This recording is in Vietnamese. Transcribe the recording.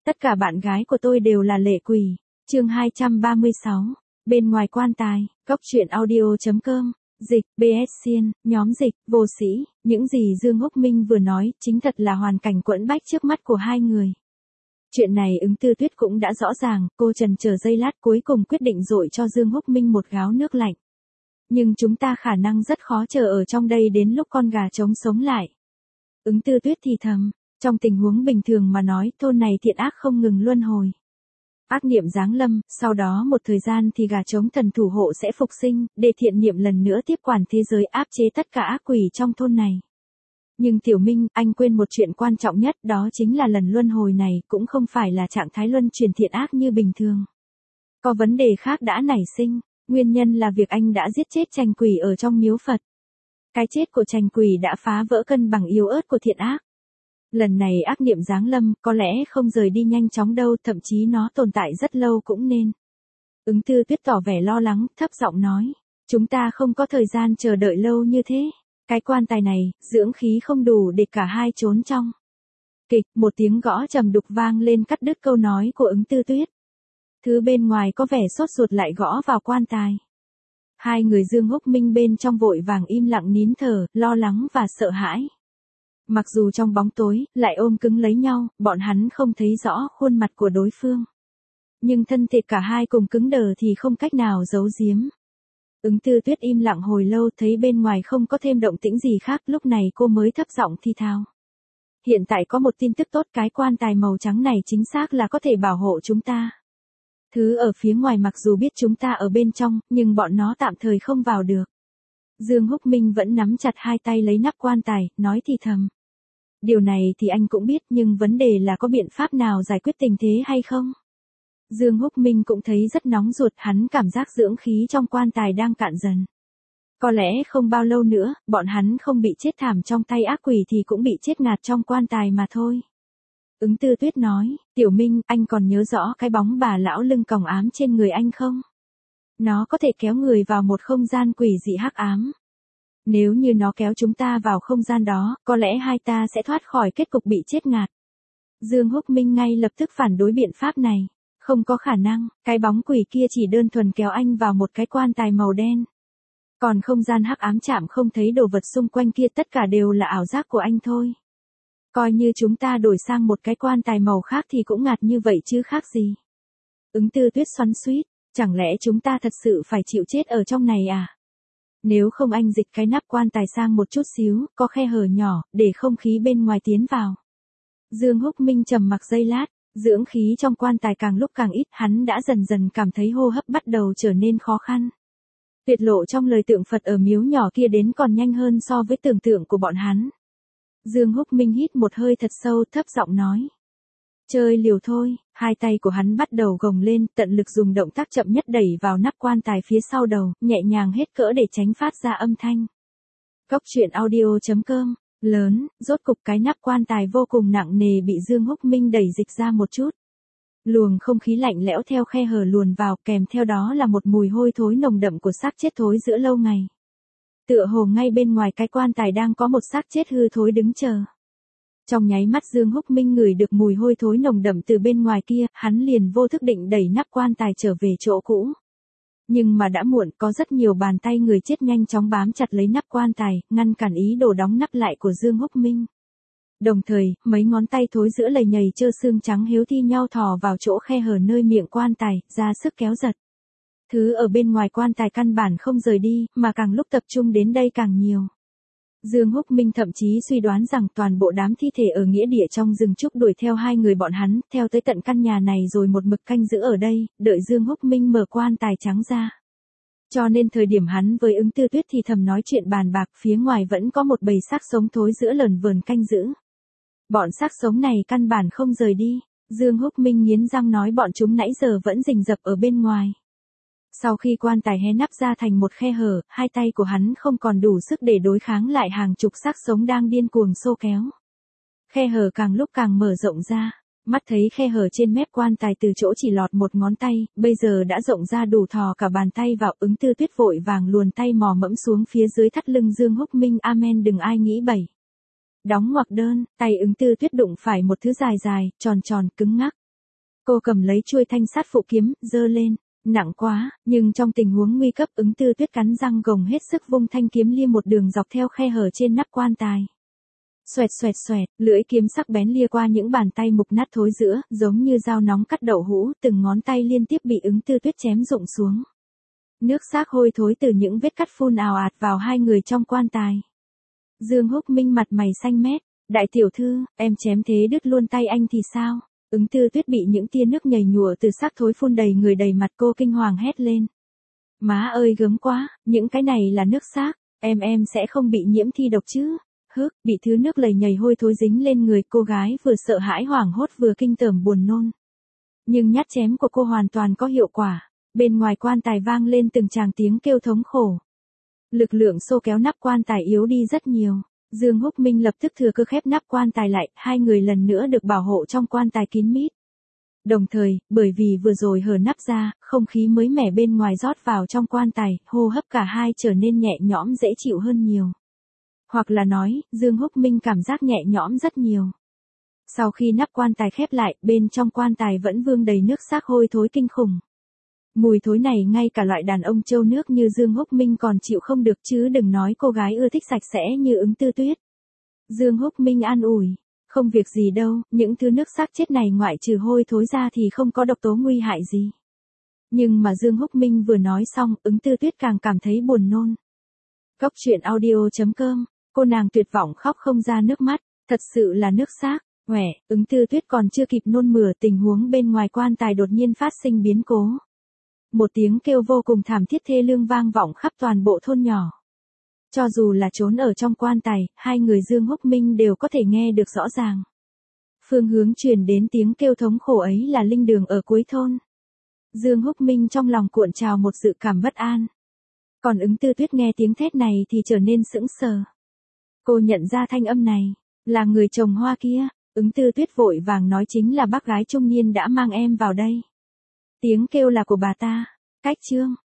Tất cả bạn gái của tôi đều là lệ quỷ. Chương 236. Bên ngoài quan tài, góc truyện audio.com. Dịch, BS Xiên, nhóm dịch, vô sĩ, những gì Dương Húc Minh vừa nói, chính thật là hoàn cảnh quẫn bách trước mắt của hai người. Chuyện này Ứng Tư Tuyết cũng đã rõ ràng, cô chần chờ giây lát cuối cùng quyết định dội cho Dương Húc Minh một gáo nước lạnh. Nhưng chúng ta khả năng rất khó chờ ở trong đây đến lúc con gà trống sống lại. Ứng Tư Tuyết thì thầm, trong tình huống bình thường mà nói, thôn này thiện ác không ngừng luân hồi. Ác niệm giáng lâm, sau đó một thời gian thì gà trống thần thủ hộ sẽ phục sinh, để thiện niệm lần nữa tiếp quản thế giới áp chế tất cả ác quỷ trong thôn này. Nhưng Tiểu Minh, anh quên một chuyện quan trọng nhất, đó chính là lần luân hồi này cũng không phải là trạng thái luân chuyển thiện ác như bình thường. Có vấn đề khác đã nảy sinh, nguyên nhân là việc anh đã giết chết Trành Quỷ ở trong miếu Phật. Cái chết của Trành Quỷ đã phá vỡ cân bằng yếu ớt của thiện ác. Lần này ác niệm giáng lâm, có lẽ không rời đi nhanh chóng đâu, thậm chí nó tồn tại rất lâu cũng nên. Ứng Tư Tuyết tỏ vẻ lo lắng, thấp giọng nói, chúng ta không có thời gian chờ đợi lâu như thế. Cái quan tài này, dưỡng khí không đủ để cả hai trốn trong. Kịch, một tiếng gõ trầm đục vang lên cắt đứt câu nói của Ứng Tư Tuyết. Thứ bên ngoài có vẻ sốt ruột lại gõ vào quan tài. Hai người Dương Húc Minh bên trong vội vàng im lặng nín thở, lo lắng và sợ hãi. Mặc dù trong bóng tối, lại ôm cứng lấy nhau, bọn hắn không thấy rõ khuôn mặt của đối phương. Nhưng thân thể cả hai cùng cứng đờ thì không cách nào giấu giếm. Ứng Tư Tuyết im lặng hồi lâu, thấy bên ngoài không có thêm động tĩnh gì khác, lúc này cô mới thấp giọng thi thào. Hiện tại có một tin tức tốt, cái quan tài màu trắng này chính xác là có thể bảo hộ chúng ta. Thứ ở phía ngoài mặc dù biết chúng ta ở bên trong, nhưng bọn nó tạm thời không vào được. Dương Húc Minh vẫn nắm chặt hai tay lấy nắp quan tài, nói thì thầm. Điều này thì anh cũng biết, nhưng vấn đề là có biện pháp nào giải quyết tình thế hay không? Dương Húc Minh cũng thấy rất nóng ruột, hắn cảm giác dưỡng khí trong quan tài đang cạn dần. Có lẽ không bao lâu nữa, bọn hắn không bị chết thảm trong tay ác quỷ thì cũng bị chết ngạt trong quan tài mà thôi. Ứng Tư Tuyết nói, Tiểu Minh, anh còn nhớ rõ cái bóng bà lão lưng còng ám trên người anh không? Nó có thể kéo người vào một không gian quỷ dị hắc ám. Nếu như nó kéo chúng ta vào không gian đó, có lẽ hai ta sẽ thoát khỏi kết cục bị chết ngạt. Dương Húc Minh ngay lập tức phản đối biện pháp này. Không có khả năng, cái bóng quỷ kia chỉ đơn thuần kéo anh vào một cái quan tài màu đen. Còn không gian hắc ám chạm không thấy đồ vật xung quanh kia, tất cả đều là ảo giác của anh thôi. Coi như chúng ta đổi sang một cái quan tài màu khác thì cũng ngạt như vậy chứ khác gì. Ứng Tư Tuyết xoắn xuýt, chẳng lẽ chúng ta thật sự phải chịu chết ở trong này à? Nếu không anh dịch cái nắp quan tài sang một chút xíu, có khe hở nhỏ, để không khí bên ngoài tiến vào. Dương Húc Minh trầm mặc giây lát, dưỡng khí trong quan tài càng lúc càng ít, hắn đã dần dần cảm thấy hô hấp bắt đầu trở nên khó khăn. Tuyệt lộ trong lời tượng Phật ở miếu nhỏ kia đến còn nhanh hơn so với tưởng tượng của bọn hắn. Dương Húc Minh hít một hơi thật sâu, thấp giọng nói. Chơi liều thôi, hai tay của hắn bắt đầu gồng lên, tận lực dùng động tác chậm nhất đẩy vào nắp quan tài phía sau đầu, nhẹ nhàng hết cỡ để tránh phát ra âm thanh. Góc truyện audio.com, lớn, rốt cục cái nắp quan tài vô cùng nặng nề bị Dương Húc Minh đẩy dịch ra một chút. Luồng không khí lạnh lẽo theo khe hở luồn vào, kèm theo đó là một mùi hôi thối nồng đậm của xác chết thối giữa lâu ngày. Tựa hồ ngay bên ngoài cái quan tài đang có một xác chết hư thối đứng chờ. Trong nháy mắt Dương Húc Minh ngửi được mùi hôi thối nồng đậm từ bên ngoài kia, hắn liền vô thức định đẩy nắp quan tài trở về chỗ cũ. Nhưng mà đã muộn, có rất nhiều bàn tay người chết nhanh chóng bám chặt lấy nắp quan tài, ngăn cản ý đồ đóng nắp lại của Dương Húc Minh. Đồng thời, mấy ngón tay thối giữa lầy nhầy trơ xương trắng hiếu thi nhau thò vào chỗ khe hở nơi miệng quan tài, ra sức kéo giật. Thứ ở bên ngoài quan tài căn bản không rời đi, mà càng lúc tập trung đến đây càng nhiều. Dương Húc Minh thậm chí suy đoán rằng toàn bộ đám thi thể ở nghĩa địa trong rừng trúc đuổi theo hai người bọn hắn, theo tới tận căn nhà này rồi một mực canh giữ ở đây, đợi Dương Húc Minh mở quan tài trắng ra. Cho nên thời điểm hắn với Ứng Tư Tuyết thì thầm nói chuyện bàn bạc, phía ngoài vẫn có một bầy xác sống thối giữa lờn vờn canh giữ. Bọn xác sống này căn bản không rời đi, Dương Húc Minh nghiến răng nói bọn chúng nãy giờ vẫn rình rập ở bên ngoài. Sau khi quan tài hé nắp ra thành một khe hở, hai tay của hắn không còn đủ sức để đối kháng lại hàng chục xác sống đang điên cuồng xô kéo. Khe hở càng lúc càng mở rộng ra, mắt thấy khe hở trên mép quan tài từ chỗ chỉ lọt một ngón tay, bây giờ đã rộng ra đủ thò cả bàn tay vào. Ứng Tư Tuyết vội vàng luồn tay mò mẫm xuống phía dưới thắt lưng Dương Húc Minh. Amen, đừng ai nghĩ bậy. Đóng ngoặc đơn, tay Ứng Tư Tuyết đụng phải một thứ dài dài, tròn tròn, cứng ngắc. Cô cầm lấy chuôi thanh sát phụ kiếm, giơ lên. Nặng quá, nhưng trong tình huống nguy cấp Ứng Tư Tuyết cắn răng gồng hết sức vung thanh kiếm lia một đường dọc theo khe hở trên nắp quan tài. Xoẹt xoẹt xoẹt, lưỡi kiếm sắc bén lia qua những bàn tay mục nát thối rữa, giống như dao nóng cắt đậu hũ, từng ngón tay liên tiếp bị Ứng Tư Tuyết chém rụng xuống. Nước xác hôi thối từ những vết cắt phun ào ạt vào hai người trong quan tài. Dương Húc Minh mặt mày xanh mét, đại tiểu thư, em chém thế đứt luôn tay anh thì sao? Ứng Tư Tuyết bị những tia nước nhầy nhụa từ xác thối phun đầy người đầy mặt, cô kinh hoàng hét lên. Má ơi gớm quá, những cái này là nước xác, em sẽ không bị nhiễm thi độc chứ? Hức, bị thứ nước lầy nhầy hôi thối dính lên người, cô gái vừa sợ hãi hoảng hốt vừa kinh tởm buồn nôn. Nhưng nhát chém của cô hoàn toàn có hiệu quả, bên ngoài quan tài vang lên từng tràng tiếng kêu thống khổ. Lực lượng xô kéo nắp quan tài yếu đi rất nhiều. Dương Húc Minh lập tức thừa cơ khép nắp quan tài lại, hai người lần nữa được bảo hộ trong quan tài kín mít. Đồng thời, bởi vì vừa rồi hở nắp ra, không khí mới mẻ bên ngoài rót vào trong quan tài, hô hấp cả hai trở nên nhẹ nhõm dễ chịu hơn nhiều. Hoặc là nói, Dương Húc Minh cảm giác nhẹ nhõm rất nhiều. Sau khi nắp quan tài khép lại, bên trong quan tài vẫn vương đầy nước xác hôi thối kinh khủng. Mùi thối này ngay cả loại đàn ông trâu nước như Dương Húc Minh còn chịu không được, chứ đừng nói cô gái ưa thích sạch sẽ như Ứng Tư Tuyết. Dương Húc Minh an ủi, không việc gì đâu, những thứ nước xác chết này ngoại trừ hôi thối ra thì không có độc tố nguy hại gì. Nhưng mà Dương Húc Minh vừa nói xong, Ứng Tư Tuyết càng cảm thấy buồn nôn. Góc truyện audio.com, cô nàng tuyệt vọng khóc không ra nước mắt, thật sự là nước xác. Huệ, Ứng Tư Tuyết còn chưa kịp nôn mửa, tình huống bên ngoài quan tài đột nhiên phát sinh biến cố. Một tiếng kêu vô cùng thảm thiết thê lương vang vọng khắp toàn bộ thôn nhỏ. Cho dù là trốn ở trong quan tài, hai người Dương Húc Minh đều có thể nghe được rõ ràng. Phương hướng truyền đến tiếng kêu thống khổ ấy là linh đường ở cuối thôn. Dương Húc Minh trong lòng cuộn trào một dự cảm bất an. Còn Ứng Tư Tuyết nghe tiếng thét này thì trở nên sững sờ. Cô nhận ra thanh âm này, là người trồng hoa kia. Ứng Tư Tuyết vội vàng nói chính là bác gái trung niên đã mang em vào đây. Tiếng kêu là của bà ta. Cách chương